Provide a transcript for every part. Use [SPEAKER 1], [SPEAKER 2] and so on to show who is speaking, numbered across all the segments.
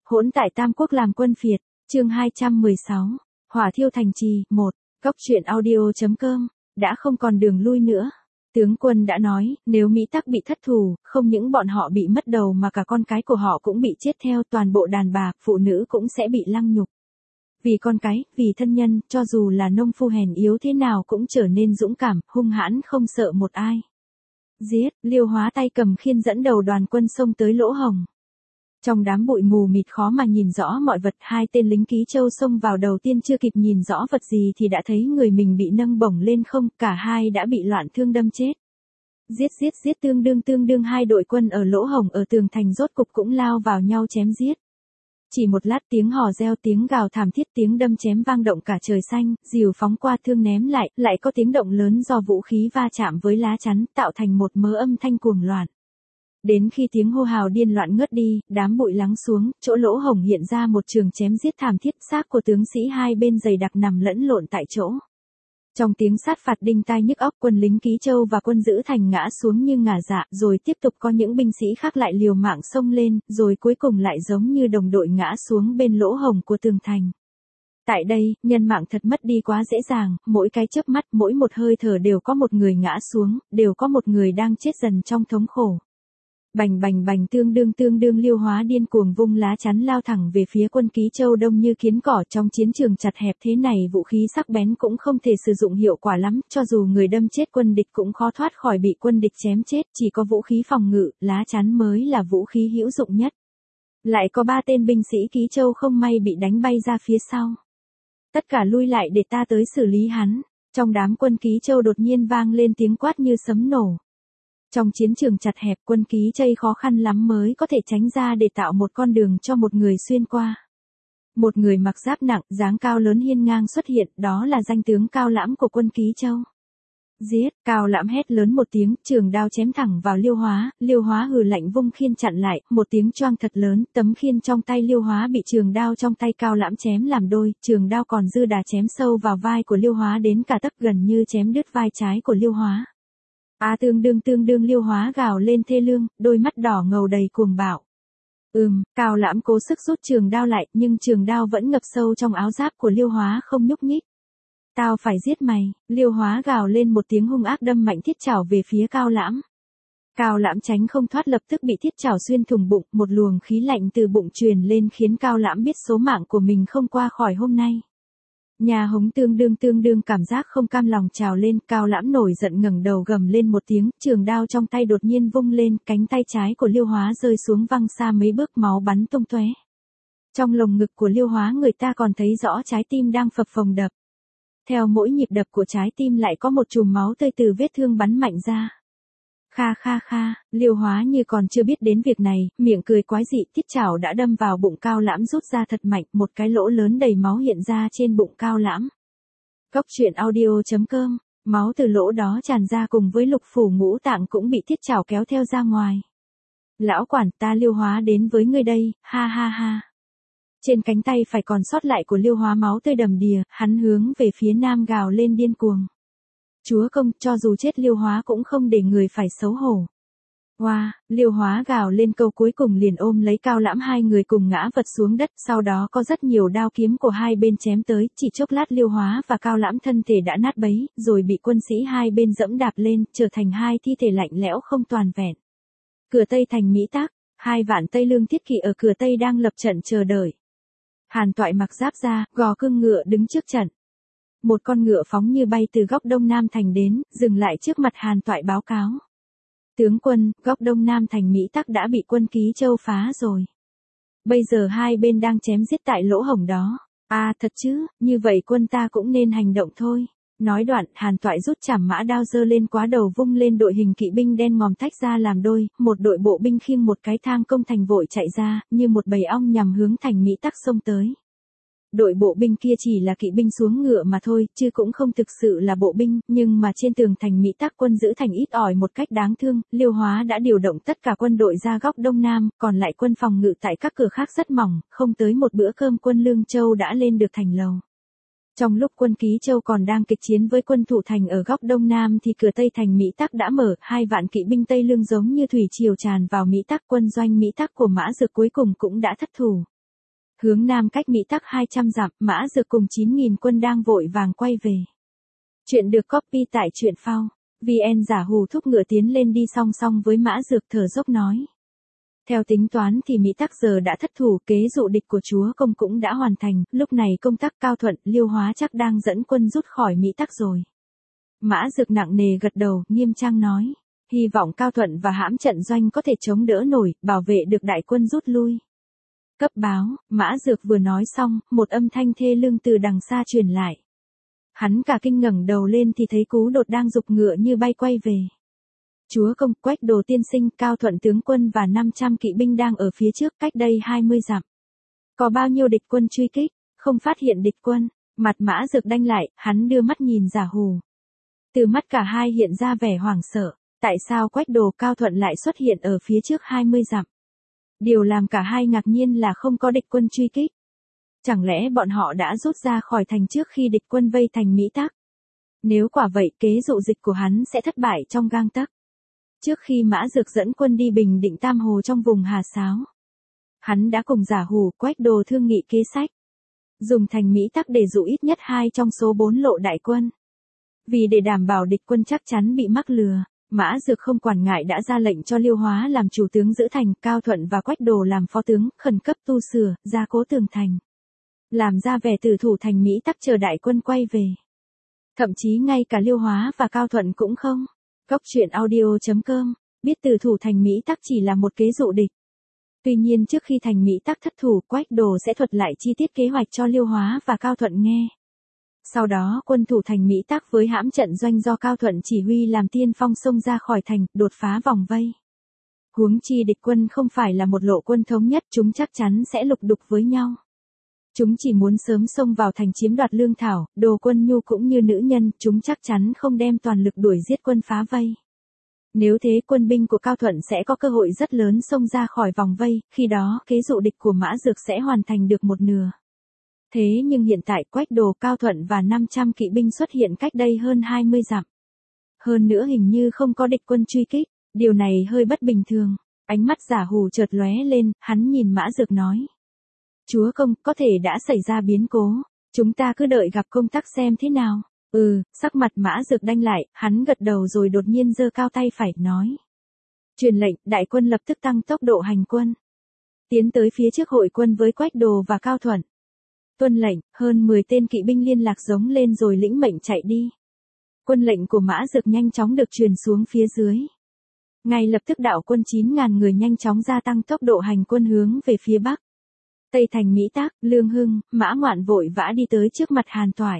[SPEAKER 1] Hỗn tại Tam Quốc làm quân phiệt, chương 216, hỏa thiêu thành trì, 1, góc truyện audio.com, đã không còn đường lui nữa. Tướng quân đã nói, nếu Mỹ Tắc bị thất thủ, không những bọn họ bị mất đầu mà cả con cái của họ cũng bị chết theo, toàn bộ đàn bà, phụ nữ cũng sẽ bị lăng nhục. Vì con cái, vì thân nhân, cho dù là nông phu hèn yếu thế nào cũng trở nên dũng cảm, hung hãn không sợ một ai. Giết, Liêu Hóa tay cầm khiên dẫn đầu đoàn quân xông tới Lỗ Hồng. Trong đám bụi mù mịt khó mà nhìn rõ mọi vật, hai tên lính Ký Châu xông vào đầu tiên chưa kịp nhìn rõ vật gì thì đã thấy người mình bị nâng bổng lên không, cả hai đã bị loạn thương đâm chết. Giết tương đương hai đội quân ở Lỗ Hồng ở tường thành rốt cục cũng lao vào nhau chém giết. Chỉ một lát tiếng hò reo, tiếng gào thảm thiết, tiếng đâm chém vang động cả trời xanh, rìu phóng qua thương ném lại có tiếng động lớn do vũ khí va chạm với lá chắn, tạo thành một mớ âm thanh cuồng loạn. Đến khi tiếng hô hào điên loạn ngớt đi, đám bụi lắng xuống, chỗ Lỗ Hồng hiện ra một trường chém giết thảm thiết, xác của tướng sĩ hai bên dày đặc nằm lẫn lộn tại chỗ. Trong tiếng sát phạt đinh tai nhức óc, quân lính Ký Châu và quân giữ thành ngã xuống như ngả dạ, rồi tiếp tục có những binh sĩ khác lại liều mạng xông lên, rồi cuối cùng lại giống như đồng đội ngã xuống bên lỗ hổng của tường thành. Tại đây, nhân mạng thật mất đi quá dễ dàng, mỗi cái chớp mắt, mỗi một hơi thở đều có một người ngã xuống, đều có một người đang chết dần trong thống khổ. Bành tương đương Liêu Hóa điên cuồng vung lá chắn lao thẳng về phía quân Ký Châu đông như kiến cỏ. Trong chiến trường chặt hẹp thế này, vũ khí sắc bén cũng không thể sử dụng hiệu quả lắm, cho dù người đâm chết quân địch cũng khó thoát khỏi bị quân địch chém chết, chỉ có vũ khí phòng ngự, lá chắn mới là vũ khí hữu dụng nhất. Lại có 3 tên binh sĩ Ký Châu không may bị đánh bay ra phía sau. Tất cả lui lại để ta tới xử lý hắn. Trong đám quân Ký Châu đột nhiên vang lên tiếng quát như sấm nổ. Trong chiến trường chặt hẹp, quân Ký Châu khó khăn lắm mới có thể tránh ra để tạo một con đường cho một người xuyên qua. Một người mặc giáp nặng, dáng cao lớn hiên ngang xuất hiện, đó là danh tướng Cao Lãm của quân Ký Châu. Giết, Cao Lãm hét lớn một tiếng, trường đao chém thẳng vào Liêu Hóa hừ lạnh vung khiên chặn lại, một tiếng choang thật lớn, tấm khiên trong tay Liêu Hóa bị trường đao trong tay Cao Lãm chém làm đôi, trường đao còn dư đà chém sâu vào vai của Liêu Hóa đến cả tấc, gần như chém đứt vai trái của Liêu Hóa. Tương đương Liêu Hóa gào lên thê lương, đôi mắt đỏ ngầu đầy cuồng bạo. Cao Lãm cố sức rút trường đao lại, nhưng trường đao vẫn ngập sâu trong áo giáp của Liêu Hóa không nhúc nhích. Tao phải giết mày, Liêu Hóa gào lên một tiếng hung ác đâm mạnh thiết chảo về phía Cao Lãm. Cao Lãm tránh không thoát, lập tức bị thiết chảo xuyên thủng bụng, một luồng khí lạnh từ bụng truyền lên khiến Cao Lãm biết số mạng của mình không qua khỏi hôm nay. Nhà Hống tương đương cảm giác không cam lòng trào lên, Cao Lãm nổi giận ngẩng đầu gầm lên một tiếng, trường đao trong tay đột nhiên vung lên, cánh tay trái của Liêu Hóa rơi xuống văng xa mấy bước, máu bắn tung tóe. Trong lồng ngực của Liêu Hóa người ta còn thấy rõ trái tim đang phập phồng đập. Theo mỗi nhịp đập của trái tim lại có một chùm máu tươi từ vết thương bắn mạnh ra. Kha, Liêu Hóa như còn chưa biết đến việc này, miệng cười quái dị, thiết chảo đã đâm vào bụng Cao Lãm rút ra thật mạnh, một cái lỗ lớn đầy máu hiện ra trên bụng Cao Lãm. Góc truyện audio.com, máu từ lỗ đó tràn ra cùng với lục phủ ngũ tạng cũng bị thiết chảo kéo theo ra ngoài. Lão quản, ta Liêu Hóa đến với ngươi đây, ha. Trên cánh tay phải còn sót lại của Liêu Hóa máu tươi đầm đìa, hắn hướng về phía nam gào lên điên cuồng. Chúa công, cho dù chết Liêu Hóa cũng không để người phải xấu hổ. Liêu Hóa gào lên câu cuối cùng liền ôm lấy Cao Lãm, hai người cùng ngã vật xuống đất, sau đó có rất nhiều đao kiếm của hai bên chém tới, chỉ chốc lát Liêu Hóa và Cao Lãm thân thể đã nát bấy, rồi bị quân sĩ hai bên dẫm đạp lên, trở thành hai thi thể lạnh lẽo không toàn vẹn. Cửa Tây thành Mỹ Tắc, 2 vạn Tây Lương thiết kỵ ở cửa Tây đang lập trận chờ đợi. Hàn Toại mặc giáp ra, gò cương ngựa đứng trước trận. Một con ngựa phóng như bay từ góc Đông Nam thành đến, dừng lại trước mặt Hàn Toại báo cáo. Tướng quân, góc Đông Nam thành Mỹ Tắc đã bị quân Ký Châu phá rồi. Bây giờ hai bên đang chém giết tại lỗ hổng đó. Thật chứ, như vậy quân ta cũng nên hành động thôi. Nói đoạn, Hàn Toại rút chảm mã đao giơ lên quá đầu vung lên, đội hình kỵ binh đen ngòm tách ra làm đôi, một đội bộ binh khiêng một cái thang công thành vội chạy ra, như một bầy ong nhằm hướng thành Mỹ Tắc xông tới. Đội bộ binh kia chỉ là kỵ binh xuống ngựa mà thôi, chứ cũng không thực sự là bộ binh, nhưng mà trên tường thành Mỹ Tắc quân giữ thành ít ỏi một cách đáng thương, Liêu Hóa đã điều động tất cả quân đội ra góc Đông Nam, còn lại quân phòng ngự tại các cửa khác rất mỏng, không tới một bữa cơm quân Lương Châu đã lên được thành lầu. Trong lúc quân Ký Châu còn đang kịch chiến với quân thủ thành ở góc Đông Nam thì cửa Tây thành Mỹ Tắc đã mở, 2 vạn kỵ binh Tây Lương giống như thủy triều tràn vào Mỹ Tắc, quân doanh Mỹ Tắc của Mã Dược cuối cùng cũng đã thất thủ. Hướng nam cách Mỹ Tắc 200 dặm, Mã Dược cùng 9.000 quân đang vội vàng quay về. Chuyện được copy tại truyện phao. VN giả hù thúc ngựa tiến lên đi song song với Mã Dược thở dốc nói. Theo tính toán thì Mỹ Tắc giờ đã thất thủ, kế dụ địch của chúa công cũng đã hoàn thành, lúc này công tác Cao Thuận, Liêu Hóa chắc đang dẫn quân rút khỏi Mỹ Tắc rồi. Mã Dược nặng nề gật đầu, nghiêm trang nói. Hy vọng Cao Thuận và hãm trận doanh có thể chống đỡ nổi, bảo vệ được đại quân rút lui. Cấp báo, Mã Dược vừa nói xong, một âm thanh thê lương từ đằng xa truyền lại. Hắn cả kinh ngẩng đầu lên thì thấy Cú Đột đang giục ngựa như bay quay về. Chúa công, Quách Đồ tiên sinh, Cao Thuận tướng quân và 500 kỵ binh đang ở phía trước, cách đây 20 dặm. Có bao nhiêu địch quân truy kích, không phát hiện địch quân. Mặt Mã Dược đanh lại, hắn đưa mắt nhìn giả hù. Từ mắt cả hai hiện ra vẻ hoảng sợ. Tại sao Quách Đồ Cao Thuận lại xuất hiện ở phía trước 20 dặm? Điều làm cả hai ngạc nhiên là không có địch quân truy kích. Chẳng lẽ bọn họ đã rút ra khỏi thành trước khi địch quân vây thành Mỹ Tắc? Nếu quả vậy, kế dụ dịch của hắn sẽ thất bại trong gang tấc. Trước khi Mã Dược dẫn quân đi bình định Tam Hồ trong vùng Hà Sáo, hắn đã cùng giả hù Quách Đồ thương nghị kế sách. Dùng thành Mỹ Tắc để dụ ít nhất 2 trong số 4 lộ đại quân. Vì để đảm bảo địch quân chắc chắn bị mắc lừa, Mã Dược không quản ngại đã ra lệnh cho Liêu Hóa làm chủ tướng giữ thành, Cao Thuận và Quách Đồ làm phó tướng, khẩn cấp tu sửa, gia cố tường thành. Làm ra vẻ tử thủ thành Mỹ Tắc chờ đại quân quay về. Thậm chí ngay cả Liêu Hóa và Cao Thuận cũng không. Góc truyện audio.com, biết tử thủ thành Mỹ Tắc chỉ là một kế dụ địch. Tuy nhiên trước khi thành Mỹ Tắc thất thủ, Quách Đồ sẽ thuật lại chi tiết kế hoạch cho Liêu Hóa và Cao Thuận nghe. Sau đó quân thủ thành Mỹ Tắc với hãm trận doanh do Cao Thuận chỉ huy làm tiên phong xông ra khỏi thành, đột phá vòng vây. Huống chi địch quân không phải là một lộ quân thống nhất, chúng chắc chắn sẽ lục đục với nhau. Chúng chỉ muốn sớm xông vào thành chiếm đoạt lương thảo, đồ quân nhu cũng như nữ nhân, chúng chắc chắn không đem toàn lực đuổi giết quân phá vây. Nếu thế quân binh của Cao Thuận sẽ có cơ hội rất lớn xông ra khỏi vòng vây, khi đó kế dụ địch của Mã Dược sẽ hoàn thành được một nửa. Thế nhưng hiện tại Quách Đồ Cao Thuận và 500 kỵ binh xuất hiện cách đây hơn 20 dặm. Hơn nữa hình như không có địch quân truy kích, điều này hơi bất bình thường. Ánh mắt giả hù chợt lóe lên, hắn nhìn Mã Dược nói. Chúa công, có thể đã xảy ra biến cố, chúng ta cứ đợi gặp công tắc xem thế nào. Sắc mặt Mã Dược đanh lại, hắn gật đầu rồi đột nhiên giơ cao tay phải, nói. Truyền lệnh, đại quân lập tức tăng tốc độ hành quân. Tiến tới phía trước hội quân với Quách Đồ và Cao Thuận. Tuân lệnh, hơn 10 tên kỵ binh liên lạc giống lên rồi lĩnh mệnh chạy đi. Quân lệnh của Mã Dược nhanh chóng được truyền xuống phía dưới. Ngay lập tức đạo quân 9.000 người nhanh chóng gia tăng tốc độ hành quân hướng về phía bắc. Tây thành Mỹ Tắc, Lương Hưng, Mã Ngoạn vội vã đi tới trước mặt Hàn Toại.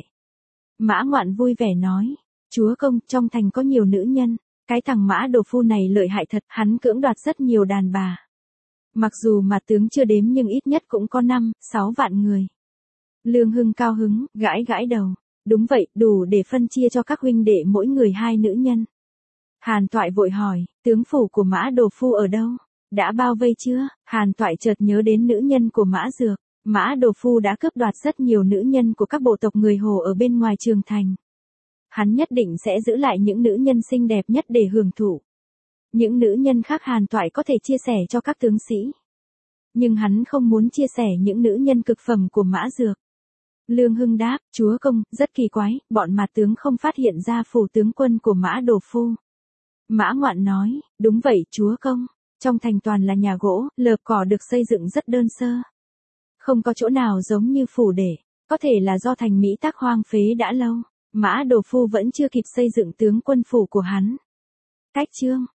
[SPEAKER 1] Mã Ngoạn vui vẻ nói, chúa công, trong thành có nhiều nữ nhân, cái thằng Mã Đồ Phu này lợi hại thật, hắn cưỡng đoạt rất nhiều đàn bà. Mặc dù mà tướng chưa đếm nhưng ít nhất cũng có 5-6 vạn người. Lương Hưng cao hứng, gãi gãi đầu. Đúng vậy, đủ để phân chia cho các huynh đệ mỗi người 2 nữ nhân. Hàn Toại vội hỏi, tướng phủ của Mã Đồ Phu ở đâu? Đã bao vây chưa? Hàn Toại chợt nhớ đến nữ nhân của Mã Dược. Mã Đồ Phu đã cướp đoạt rất nhiều nữ nhân của các bộ tộc người Hồ ở bên ngoài Trường Thành. Hắn nhất định sẽ giữ lại những nữ nhân xinh đẹp nhất để hưởng thụ. Những nữ nhân khác Hàn Toại có thể chia sẻ cho các tướng sĩ. Nhưng hắn không muốn chia sẻ những nữ nhân cực phẩm của Mã Dược. Lương Hưng đáp, chúa công, rất kỳ quái, bọn mạt tướng không phát hiện ra phủ tướng quân của Mã Đồ Phu. Mã Ngoạn nói, đúng vậy chúa công, trong thành toàn là nhà gỗ, lợp cỏ được xây dựng rất đơn sơ. Không có chỗ nào giống như phủ để, có thể là do thành Mỹ Tắc hoang phế đã lâu, Mã Đồ Phu vẫn chưa kịp xây dựng tướng quân phủ của hắn. Cách chương